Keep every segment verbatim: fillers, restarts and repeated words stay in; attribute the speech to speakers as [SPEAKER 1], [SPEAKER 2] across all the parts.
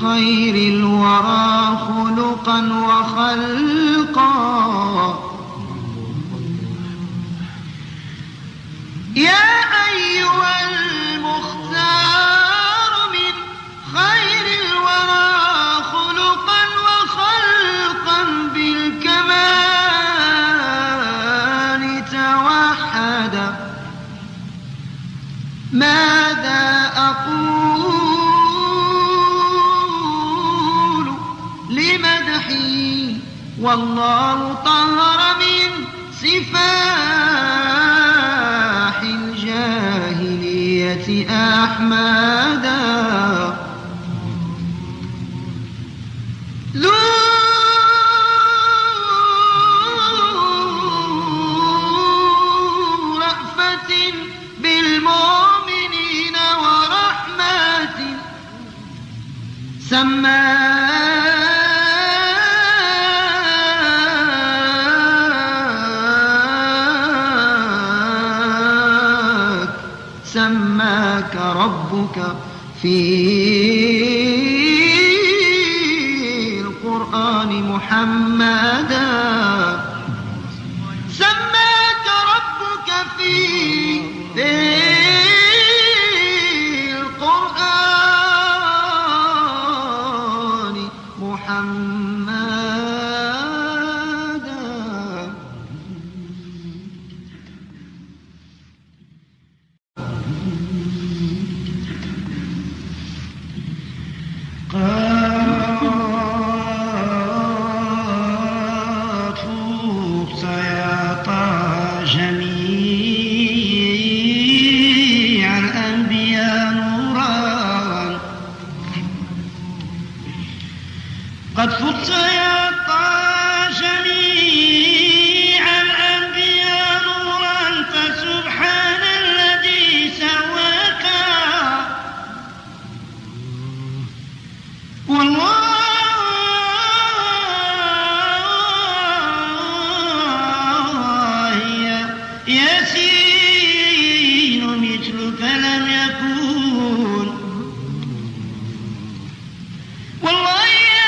[SPEAKER 1] خير الورى خلقا وخلقا. يا أيها المختار من خير الورى خلقا وخلقا بالكمال توحدا. ماذا أقول لمدحي والله طهر من سفاح الجاهلية أحمدا. ذو رأفة بالمؤمنين ورحمة سماك سماك ربك في القرآن محمدا. سماك ربك في القرآن محمدا.
[SPEAKER 2] قد فقت يا طه جميع الأنبياء نورا فسبحان الذي سواك. والله ياسين مثلك لم يكون. والله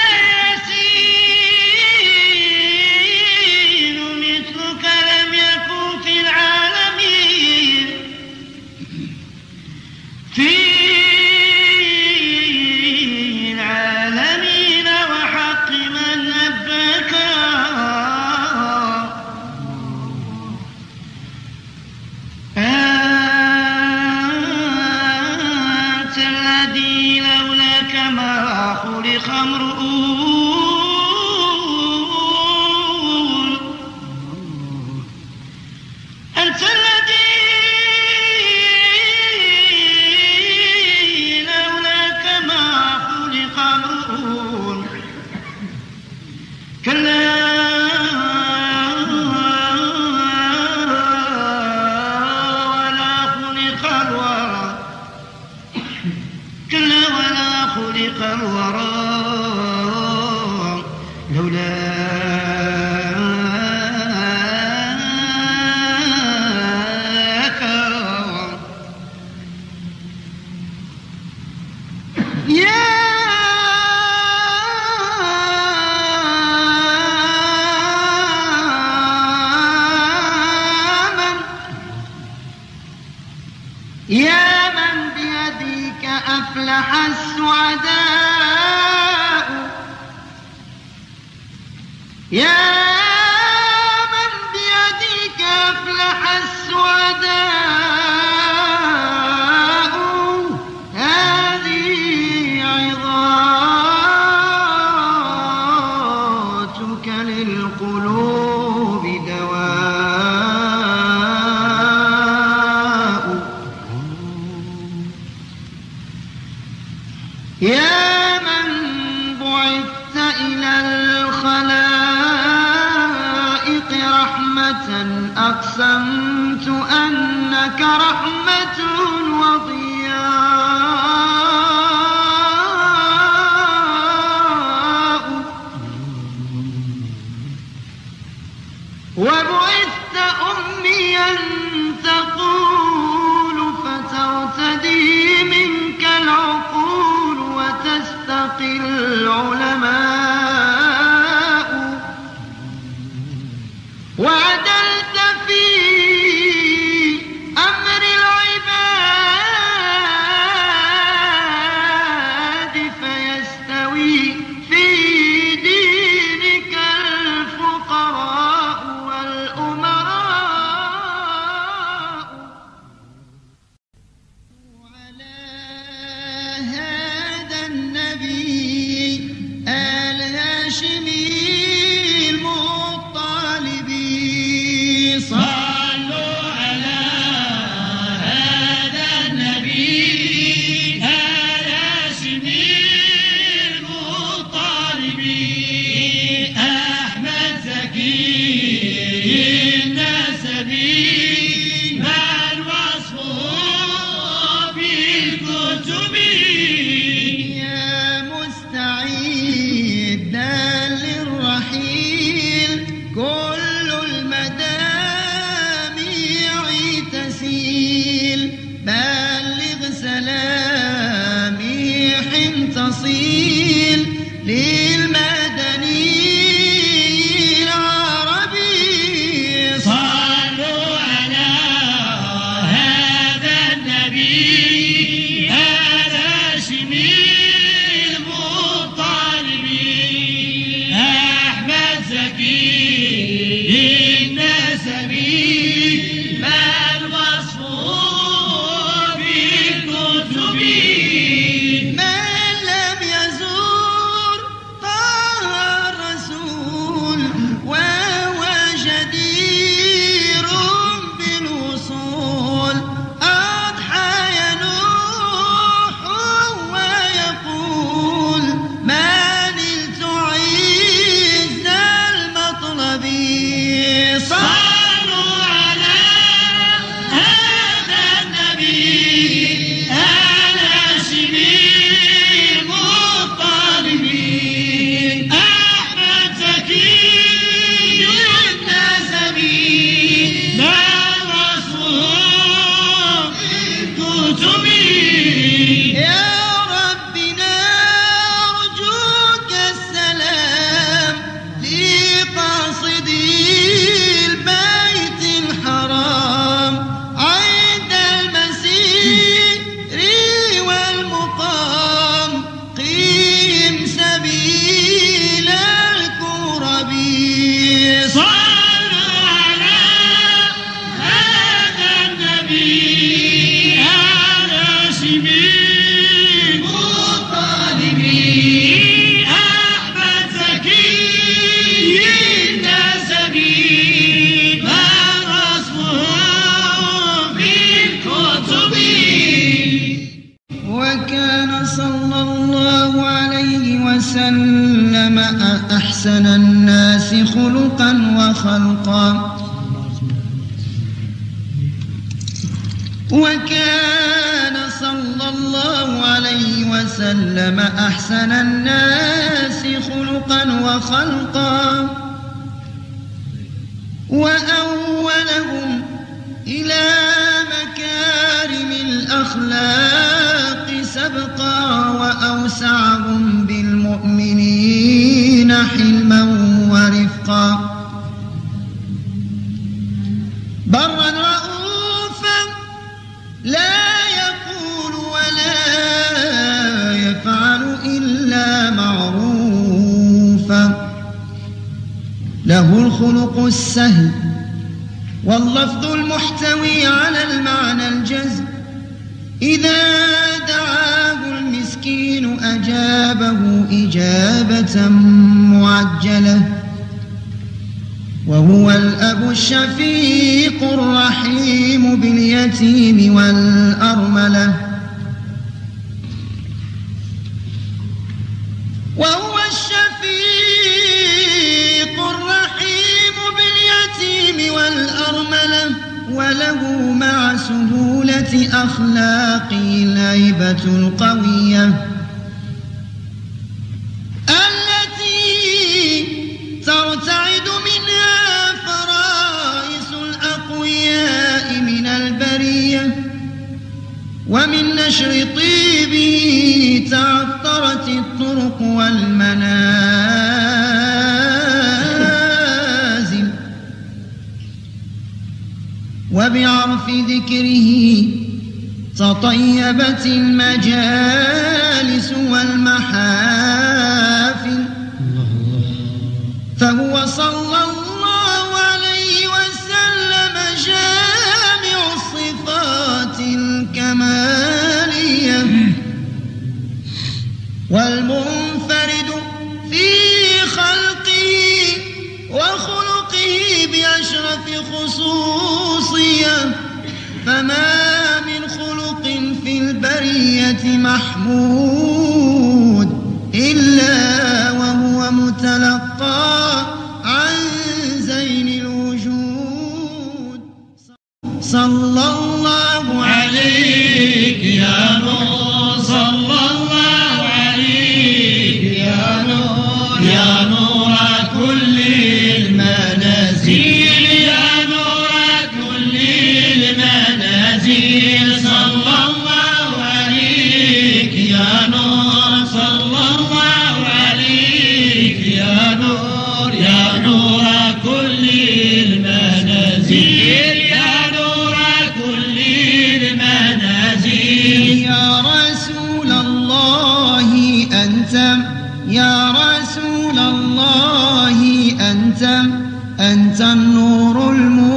[SPEAKER 2] خلق امرؤ. أنت الذي لولاك ما خلق امرؤ. كلا ولا خلق الورى. كلا ولا خلق الورى لولاك. يا من يا من بيديك أفلح السعداء. يا من بيديك أفلح السعداء. هذه عظاتك للقلوب دواء. يا من بعثت إلى الخلائق رحمة أقسمت أنك رحمة وضياء. وبعثت أميا تقول فترتدي منك العقول وتستقل الأصيل للمدني العربي.
[SPEAKER 3] صلوا على هذا النبي الهاشمي المطلبي أحمد زكي النسبي ما الوصف بالكتب.
[SPEAKER 2] من لم يزور طه الرسول وهو جدير بالوصول أضحى ينوح ويقول ما نلت عز المطلب.
[SPEAKER 3] صلوا على هذا النبي الهاشمي المطلبي أحمد زكي النسبي ما الوصف بالكتب.
[SPEAKER 2] يا ربنا أرجوك السلام لقاصدي البيت الحرام عند المسير والمقام قيم سبيل الكرب.
[SPEAKER 3] صلوا على هذا النبي الهاشمي المطلبي أحمد زكي النسبي ما وصفه بالكتب.
[SPEAKER 2] وكان صلى الله عليه وسلم أحسن الناس خلقا وخلقا. وكان صلى الله عليه وسلم أحسن الناس خلقا وخلقا وأولهم إلى مكارم الأخلاق سبقا وأوسعهم بالمؤمنين حلما ورفقا. برا رؤوفا لا يقول ولا يفعل إلا معروفا. له الخلق السهل واللفظ المحتوي على المعنى الجزم. إذا دعاه المسكين أجابه إجابة معجلة. وهو الأب الشفيق الرحيم باليتيم والأرملة. وهو الشفيق الرحيم باليتيم والأرملة. وله مع سهولة أخلاقه الهيبة القوية التي ترتعد منها فرائس الأقوياء من البرية. ومن نشر طيبه تعطرت الطرق والمنازل. وبعرف ذكره تطيبت المجالس والمحافل. فهو صلى الله عليه وسلم جامع الصفات الكمالية والمنفرد في خلقه وخلقه بأشرف خصوصية. فما من خلق في البرية محمود إلا وهو متلقى عن زين الوجود. صلى الله
[SPEAKER 3] عليك يا نور. صلى الله عليك يا نور. يا نور كل المنازل. يا نور كل المنازل. صلى الله عليك يا نور. صلى
[SPEAKER 2] أنت يا رسول الله أنت أنت النور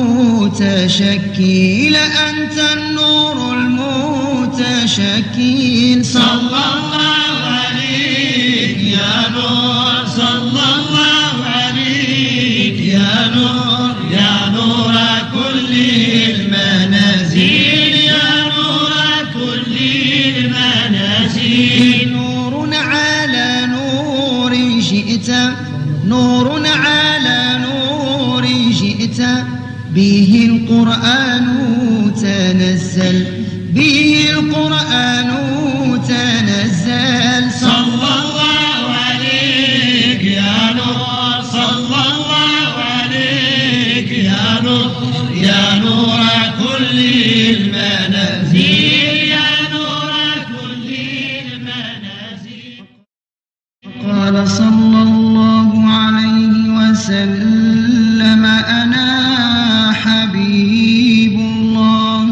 [SPEAKER 2] المتشكل أنت النور المتشكل
[SPEAKER 3] صلى الله عليك يا نور صلى الله عليك يا نور يا نور كل المنازل يا نور كل المنازل
[SPEAKER 2] نور على نور جئت نور على نور جئت به القرآن تنزل به القرآن تنزل
[SPEAKER 3] صلى الله عليك يا نور صلى الله عليك يا نور يا نور كل المنازل يا نور كل المنازل.
[SPEAKER 2] قال صلى الله عليه وسلم أنا حبيب الله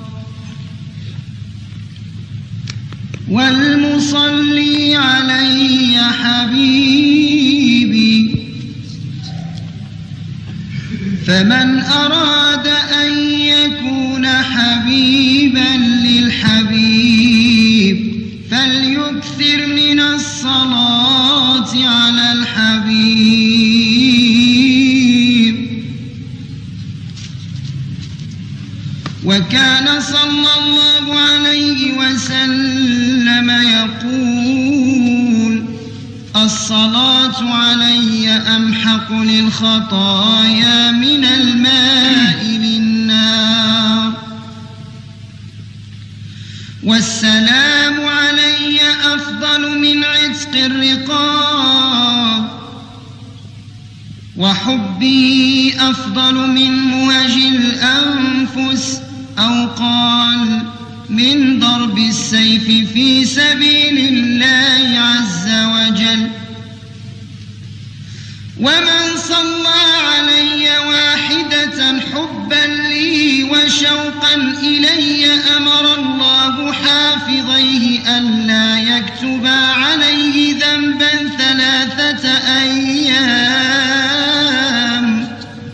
[SPEAKER 2] والمصلي علي حبيبي فمن أراد أن يكون حبيبا للحبيب فليكثر من الصلاة على الحبيب. وكان صلى الله عليه وسلم يقول الصلاة علي أمحق للخطايا من الماء للنار والسلام علي أفضل من عتق الرقاب وحبي أفضل من موج الأنفس أو قال من ضرب السيف في سبيل الله عز وجل. ومن صلى علي واحدة حبا لي وشوقا إلي أمر الله حافظيه ألا يكتبا عليه ذنبا ثلاثة أيام.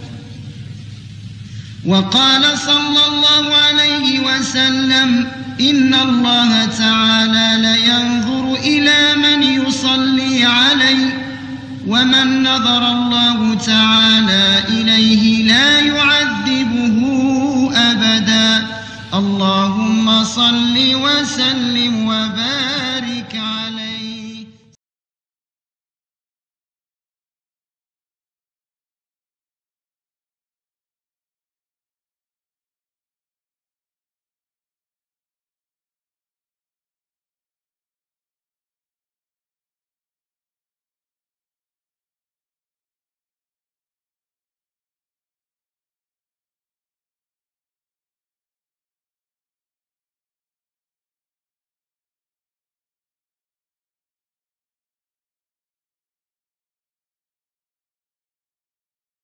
[SPEAKER 2] وقال صلى الله عليه وسلم إن الله تعالى لينظر إلى من يصلي علي ومن نظر الله تعالى إليه لا يعذبه أبدا. اللهم صل وسلم وبارك عليه.